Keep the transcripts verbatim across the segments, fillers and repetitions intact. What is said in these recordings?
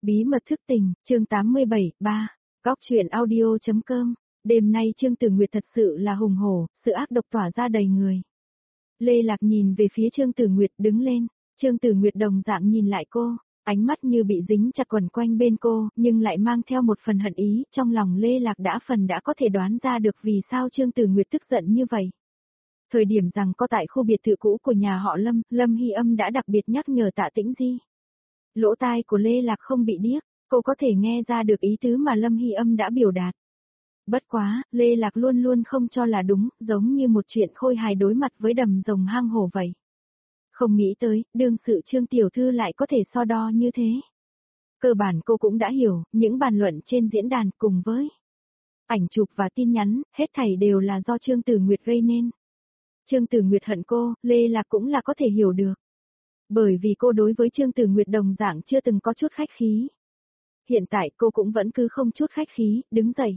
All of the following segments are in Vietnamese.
Bí mật thức tình, chương tám mươi bảy, ba. Góc truyện audio chấm com. Đêm nay Trương Tử Nguyệt thật sự là hùng hổ, sự ác độc tỏa ra đầy người. Lê Lạc nhìn về phía Trương Tử Nguyệt đứng lên, Trương Tử Nguyệt đồng dạng nhìn lại cô, ánh mắt như bị dính chặt quẩn quanh bên cô, nhưng lại mang theo một phần hận ý, trong lòng Lê Lạc đã phần đã có thể đoán ra được vì sao Trương Tử Nguyệt tức giận như vậy. Thời điểm rằng có tại khu biệt thự cũ của nhà họ Lâm, Lâm Hy Âm đã đặc biệt nhắc nhở Tạ Tĩnh Di. Lỗ tai của Lê Lạc không bị điếc, cô có thể nghe ra được ý tứ mà Lâm Hy Âm đã biểu đạt. Bất quá, Lê Lạc luôn luôn không cho là đúng, giống như một chuyện khôi hài đối mặt với đầm rồng hang hổ vậy. Không nghĩ tới, đương sự Trương Tiểu Thư lại có thể so đo như thế. Cơ bản cô cũng đã hiểu, những bàn luận trên diễn đàn cùng với ảnh chụp và tin nhắn, hết thảy đều là do Trương Tử Nguyệt gây nên. Trương Tử Nguyệt hận cô, Lê Lạc cũng là có thể hiểu được. Bởi vì cô đối với Trương Tử Nguyệt đồng dạng chưa từng có chút khách khí. Hiện tại cô cũng vẫn cứ không chút khách khí, đứng dậy.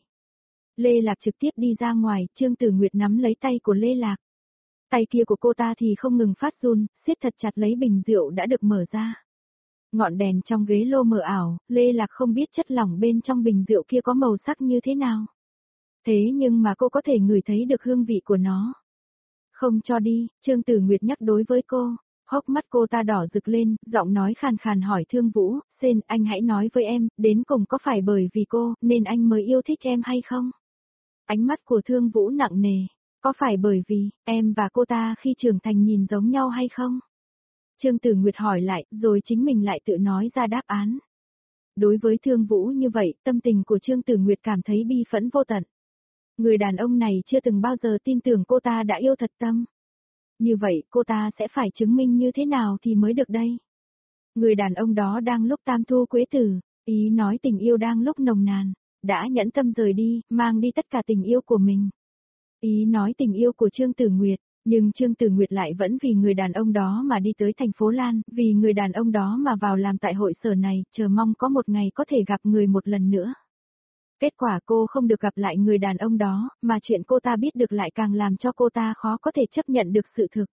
Lê Lạc trực tiếp đi ra ngoài, Trương Tử Nguyệt nắm lấy tay của Lê Lạc. Tay kia của cô ta thì không ngừng phát run, siết thật chặt lấy bình rượu đã được mở ra. Ngọn đèn trong ghế lô mờ ảo, Lê Lạc không biết chất lỏng bên trong bình rượu kia có màu sắc như thế nào. Thế nhưng mà cô có thể ngửi thấy được hương vị của nó. Không cho đi, Trương Tử Nguyệt nhắc đối với cô. Hốc mắt cô ta đỏ rực lên, giọng nói khàn khàn hỏi Thương Vũ, Sên, anh hãy nói với em, đến cùng có phải bởi vì cô, nên anh mới yêu thích em hay không? Ánh mắt của Thương Vũ nặng nề, có phải bởi vì, em và cô ta khi trưởng thành nhìn giống nhau hay không? Trương Tử Nguyệt hỏi lại, rồi chính mình lại tự nói ra đáp án. Đối với Thương Vũ như vậy, tâm tình của Trương Tử Nguyệt cảm thấy bi phẫn vô tận. Người đàn ông này chưa từng bao giờ tin tưởng cô ta đã yêu thật tâm. Như vậy cô ta sẽ phải chứng minh như thế nào thì mới được đây? Người đàn ông đó đang lúc tam thu quế tử, ý nói tình yêu đang lúc nồng nàn, đã nhẫn tâm rời đi, mang đi tất cả tình yêu của mình. Ý nói tình yêu của Trương Tử Nguyệt, nhưng Trương Tử Nguyệt lại vẫn vì người đàn ông đó mà đi tới thành phố Lan, vì người đàn ông đó mà vào làm tại hội sở này, chờ mong có một ngày có thể gặp người một lần nữa. Kết quả cô không được gặp lại người đàn ông đó, mà chuyện cô ta biết được lại càng làm cho cô ta khó có thể chấp nhận được sự thực.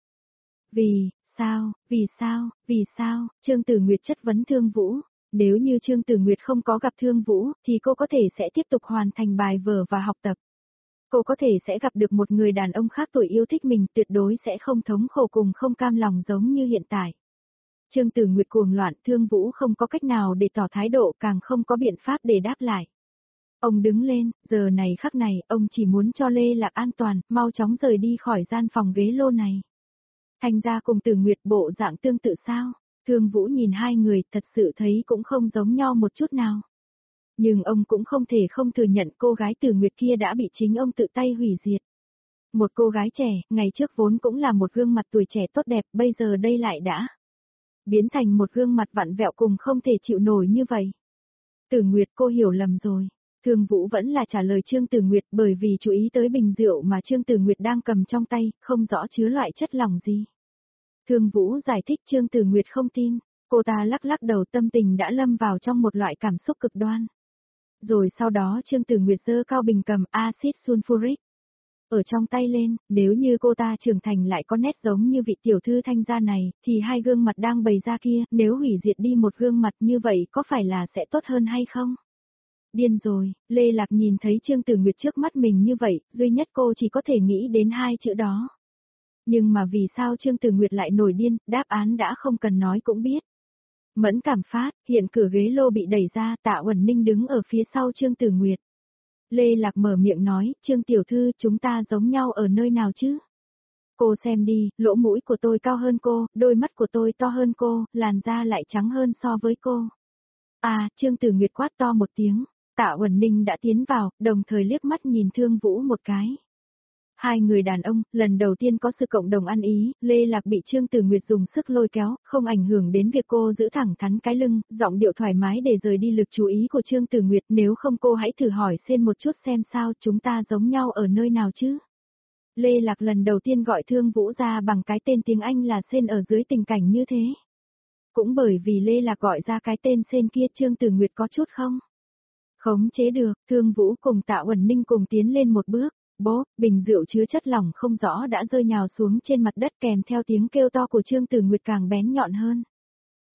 Vì, sao, vì sao, vì sao, Trương Tử Nguyệt chất vấn Thương Vũ. Nếu như Trương Tử Nguyệt không có gặp Thương Vũ, thì cô có thể sẽ tiếp tục hoàn thành bài vở và học tập. Cô có thể sẽ gặp được một người đàn ông khác tuổi yêu thích mình, tuyệt đối sẽ không thống khổ cùng không cam lòng giống như hiện tại. Trương Tử Nguyệt cuồng loạn, Thương Vũ không có cách nào để tỏ thái độ, càng không có biện pháp để đáp lại. Ông đứng lên, giờ này khắc này, ông chỉ muốn cho Lê Lạc an toàn, mau chóng rời đi khỏi gian phòng ghế lô này. Thành ra cùng Tử Nguyệt bộ dạng tương tự sao? Thương Vũ nhìn hai người, thật sự thấy cũng không giống nhau một chút nào. Nhưng ông cũng không thể không thừa nhận cô gái Tử Nguyệt kia đã bị chính ông tự tay hủy diệt. Một cô gái trẻ, ngày trước vốn cũng là một gương mặt tuổi trẻ tốt đẹp, bây giờ đây lại đã biến thành một gương mặt vặn vẹo cùng không thể chịu nổi như vậy. Tử Nguyệt, cô hiểu lầm rồi. Thương Vũ vẫn là trả lời Trương Tử Nguyệt, bởi vì chú ý tới bình rượu mà Trương Tử Nguyệt đang cầm trong tay, không rõ chứa loại chất lỏng gì. Thương Vũ giải thích, Trương Tử Nguyệt không tin, cô ta lắc lắc đầu, tâm tình đã lâm vào trong một loại cảm xúc cực đoan. Rồi sau đó Trương Tử Nguyệt giơ cao bình cầm axit sulfuric ở trong tay lên, nếu như cô ta trưởng thành lại có nét giống như vị tiểu thư Thanh gia này, thì hai gương mặt đang bày ra kia, nếu hủy diệt đi một gương mặt như vậy có phải là sẽ tốt hơn hay không? Điên rồi, Lê Lạc nhìn thấy Trương Tử Nguyệt trước mắt mình như vậy, duy nhất cô chỉ có thể nghĩ đến hai chữ đó. Nhưng mà vì sao Trương Tử Nguyệt lại nổi điên, đáp án đã không cần nói cũng biết. Mẫn cảm phát, hiện cửa ghế lô bị đẩy ra, Tạ Uẩn Ninh đứng ở phía sau Trương Tử Nguyệt. Lê Lạc mở miệng nói, Trương Tiểu Thư, chúng ta giống nhau ở nơi nào chứ? Cô xem đi, lỗ mũi của tôi cao hơn cô, đôi mắt của tôi to hơn cô, làn da lại trắng hơn so với cô. À, Trương Tử Nguyệt quát to một tiếng. Tạ Uẩn Ninh đã tiến vào, đồng thời liếc mắt nhìn Thương Vũ một cái. Hai người đàn ông, lần đầu tiên có sự cộng đồng ăn ý, Lê Lạc bị Trương Tử Nguyệt dùng sức lôi kéo, không ảnh hưởng đến việc cô giữ thẳng thắn cái lưng, giọng điệu thoải mái để rời đi lực chú ý của Trương Tử Nguyệt, nếu không cô hãy thử hỏi Sên một chút xem sao, chúng ta giống nhau ở nơi nào chứ? Lê Lạc lần đầu tiên gọi Thương Vũ ra bằng cái tên tiếng Anh là Sên ở dưới tình cảnh như thế. Cũng bởi vì Lê Lạc gọi ra cái tên Sên kia, Trương Tử Nguyệt có chút không khống chế được, Thương Vũ cùng Tạ Uẩn Ninh cùng tiến lên một bước, bố, bình rượu chứa chất lỏng không rõ đã rơi nhào xuống trên mặt đất kèm theo tiếng kêu to của Trương Tử Nguyệt càng bén nhọn hơn.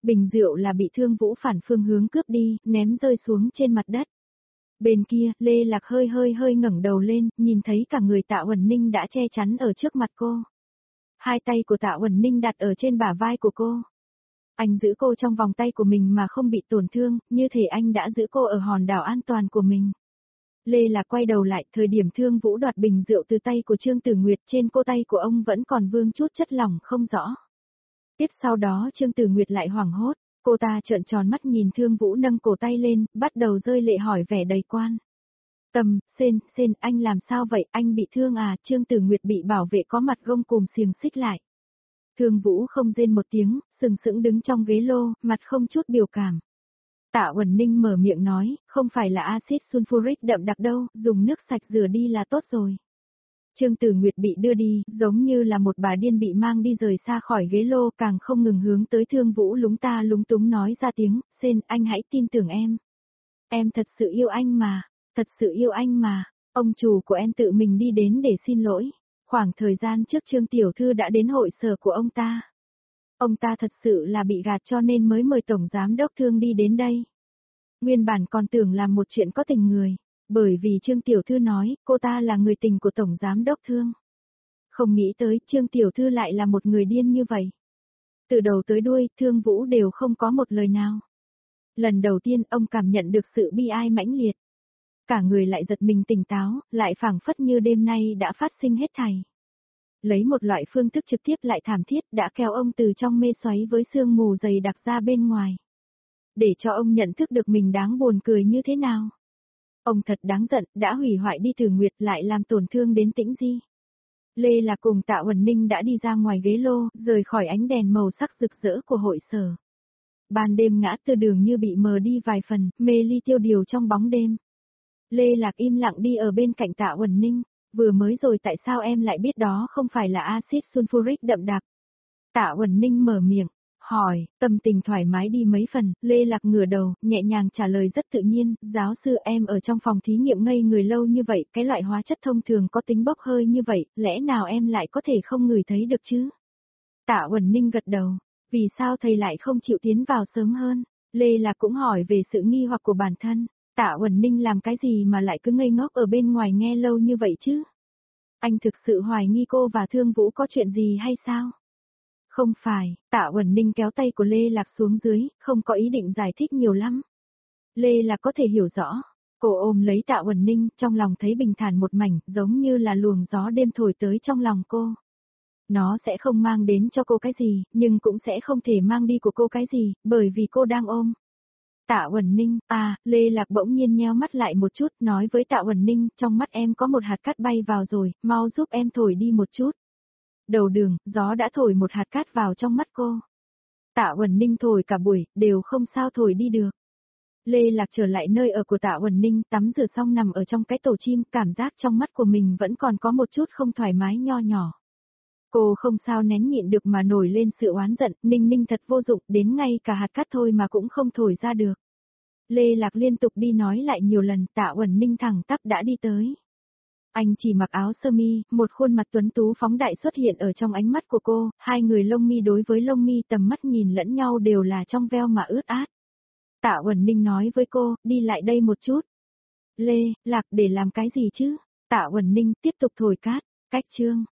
Bình rượu là bị Thương Vũ phản phương hướng cướp đi, ném rơi xuống trên mặt đất. Bên kia, Lê Lạc hơi hơi hơi ngẩng đầu lên, nhìn thấy cả người Tạ Uẩn Ninh đã che chắn ở trước mặt cô. Hai tay của Tạ Uẩn Ninh đặt ở trên bả vai của cô. Anh giữ cô trong vòng tay của mình mà không bị tổn thương, như thể anh đã giữ cô ở hòn đảo an toàn của mình. Lê Lạc quay đầu lại, thời điểm Thương Vũ đoạt bình rượu từ tay của Trương Tử Nguyệt, trên cô tay của ông vẫn còn vương chút chất lỏng không rõ. Tiếp sau đó Trương Tử Nguyệt lại hoảng hốt, cô ta trợn tròn mắt nhìn Thương Vũ nâng cổ tay lên, bắt đầu rơi lệ hỏi vẻ đầy quan. Tâm, Sên, Sên, anh làm sao vậy, anh bị thương à? Trương Tử Nguyệt bị bảo vệ có mặt gông cùm xiềng xích lại. Thương Vũ không rên một tiếng, sừng sững đứng trong ghế lô, mặt không chút biểu cảm. Tạ Uẩn Ninh mở miệng nói, không phải là axit sulfuric đậm đặc đâu, dùng nước sạch rửa đi là tốt rồi. Trương Tử Nguyệt bị đưa đi, giống như là một bà điên bị mang đi rời xa khỏi ghế lô, càng không ngừng hướng tới Thương Vũ lúng ta lúng túng nói ra tiếng, Sên, anh hãy tin tưởng em. Em thật sự yêu anh mà, thật sự yêu anh mà, ông chủ của em tự mình đi đến để xin lỗi. Khoảng thời gian trước Trương Tiểu Thư đã đến hội sở của ông ta. Ông ta thật sự là bị gạt cho nên mới mời Tổng Giám Đốc Thương đi đến đây. Nguyên bản còn tưởng làm một chuyện có tình người, bởi vì Trương Tiểu Thư nói cô ta là người tình của Tổng Giám Đốc Thương. Không nghĩ tới Trương Tiểu Thư lại là một người điên như vậy. Từ đầu tới đuôi, Thương Vũ đều không có một lời nào. Lần đầu tiên ông cảm nhận được sự bi ai mãnh liệt. Cả người lại giật mình tỉnh táo, lại phảng phất như đêm nay đã phát sinh hết thảy. Lấy một loại phương thức trực tiếp lại thảm thiết đã kéo ông từ trong mê xoáy với sương mù dày đặc ra bên ngoài. Để cho ông nhận thức được mình đáng buồn cười như thế nào. Ông thật đáng giận, đã hủy hoại đi Tử Nguyệt lại làm tổn thương đến Tĩnh Di. Lê Lạc cùng Tạ Uẩn Ninh đã đi ra ngoài ghế lô, rời khỏi ánh đèn màu sắc rực rỡ của hội sở. Ban đêm ngã tư đường như bị mờ đi vài phần, mê ly tiêu điều trong bóng đêm. Lê Lạc im lặng đi ở bên cạnh Tạ Uẩn Ninh, vừa mới rồi tại sao em lại biết đó không phải là axit sulfuric đậm đặc? Tạ Uẩn Ninh mở miệng, hỏi, tâm tình thoải mái đi mấy phần, Lê Lạc ngửa đầu, nhẹ nhàng trả lời rất tự nhiên, giáo sư em ở trong phòng thí nghiệm ngây người lâu như vậy, cái loại hóa chất thông thường có tính bốc hơi như vậy, lẽ nào em lại có thể không ngửi thấy được chứ? Tạ Uẩn Ninh gật đầu, vì sao thầy lại không chịu tiến vào sớm hơn? Lê Lạc cũng hỏi về sự nghi hoặc của bản thân. Tạ Uẩn Ninh làm cái gì mà lại cứ ngây ngốc ở bên ngoài nghe lâu như vậy chứ? Anh thực sự hoài nghi cô và Thương Vũ có chuyện gì hay sao? Không phải, Tạ Uẩn Ninh kéo tay của Lê Lạc xuống dưới, không có ý định giải thích nhiều lắm. Lê Lạc có thể hiểu rõ. Cô ôm lấy Tạ Uẩn Ninh, trong lòng thấy bình thản một mảnh, giống như là luồng gió đêm thổi tới trong lòng cô. Nó sẽ không mang đến cho cô cái gì, nhưng cũng sẽ không thể mang đi của cô cái gì, bởi vì cô đang ôm. Tạ Uẩn Ninh, à, Lê Lạc bỗng nhiên nheo mắt lại một chút, nói với Tạ Uẩn Ninh, trong mắt em có một hạt cát bay vào rồi, mau giúp em thổi đi một chút. Đầu đường, gió đã thổi một hạt cát vào trong mắt cô. Tạ Uẩn Ninh thổi cả buổi, đều không sao thổi đi được. Lê Lạc trở lại nơi ở của Tạ Uẩn Ninh, tắm rửa xong nằm ở trong cái tổ chim, cảm giác trong mắt của mình vẫn còn có một chút không thoải mái nho nhỏ. Cô không sao nén nhịn được mà nổi lên sự oán giận, Ninh Ninh thật vô dụng, đến ngay cả hạt cát thôi mà cũng không thổi ra được. Lê Lạc liên tục đi nói lại nhiều lần, Tạ Uẩn Ninh thẳng tắp đã đi tới. Anh chỉ mặc áo sơ mi, một khuôn mặt tuấn tú phóng đại xuất hiện ở trong ánh mắt của cô, hai người lông mi đối với lông mi tầm mắt nhìn lẫn nhau đều là trong veo mà ướt át. Tạ Uẩn Ninh nói với cô, đi lại đây một chút. Lê, Lạc để làm cái gì chứ? Tạ Uẩn Ninh tiếp tục thổi cát, cách chương.